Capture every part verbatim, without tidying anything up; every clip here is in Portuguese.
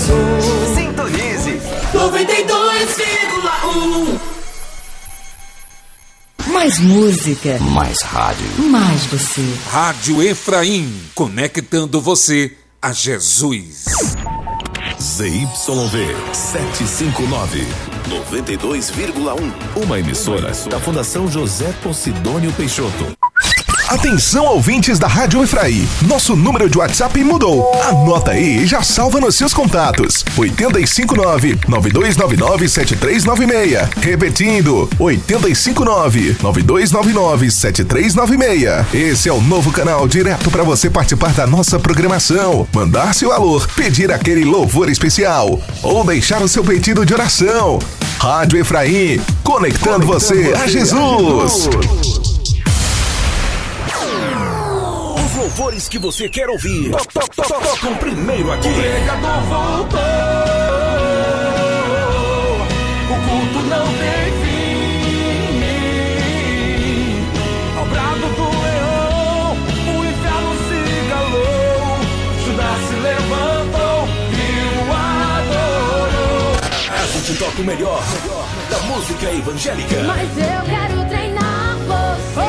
Jesus. Sintonize noventa e dois vírgula um. Mais música, mais rádio, mais você. Rádio Efraim, conectando você a Jesus. Z Y V setecentos e cinquenta e nove, noventa e dois vírgula um. Uma emissora da Fundação José Posidônio Peixoto. Atenção, ouvintes da Rádio Efraim. Nosso número de WhatsApp mudou. Anota aí e já salva nos seus contatos. oito cinco nove, nove dois nove nove, sete três nove seis. Repetindo, oito cinco nove, nove dois nove nove, sete três nove seis. Esse é o novo canal direto para você participar da nossa programação, mandar seu alô, pedir aquele louvor especial ou deixar o seu pedido de oração. Rádio Efraim, conectando, conectando você, você a Jesus. A Jesus. Louvores que você quer ouvir, to, to, to, to, tocam primeiro aqui. O pregador voltou, o culto não tem fim. Ao brado do leão, o inferno se calou, Judá se levantou e o adorou. A gente toca o melhor, melhor da música evangélica. Mas eu quero treinar você.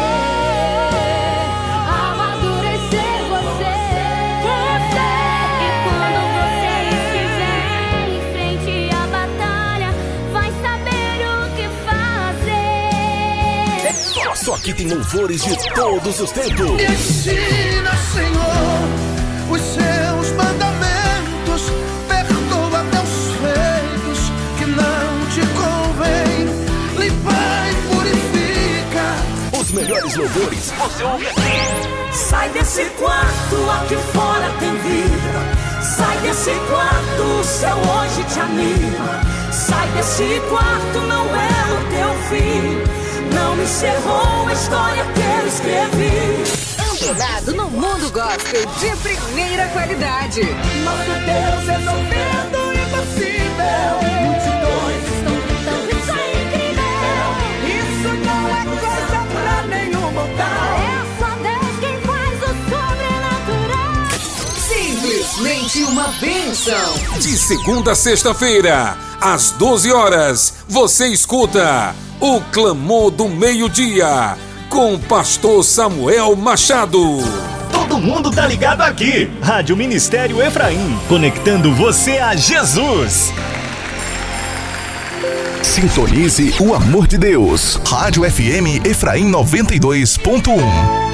Só que tem louvores de todos os tempos. Me ensina, Senhor, os seus mandamentos. Perdoa meus feitos que não te convém. Limpa e purifica. Os melhores louvores você ouve aqui. Sai desse quarto, aqui fora tem vida. Sai desse quarto, o céu hoje te anima. Sai desse quarto, não é o teu fim. Não me encerrou a história que eu escrevi. Antenado no mundo gospel de primeira qualidade. Nosso Deus é sofrendo impossível. Multidões estão gritando, isso é incrível. Isso não é coisa pra nenhum mortal. É só Deus quem faz o sobrenatural. Simplesmente uma bênção. De segunda a sexta-feira, às doze horas, você escuta o Clamor do Meio-Dia, com o pastor Samuel Machado. Todo mundo tá ligado aqui. Rádio Ministério Efraim, conectando você a Jesus. Sintonize o amor de Deus. Rádio F M Efraim noventa e dois ponto um.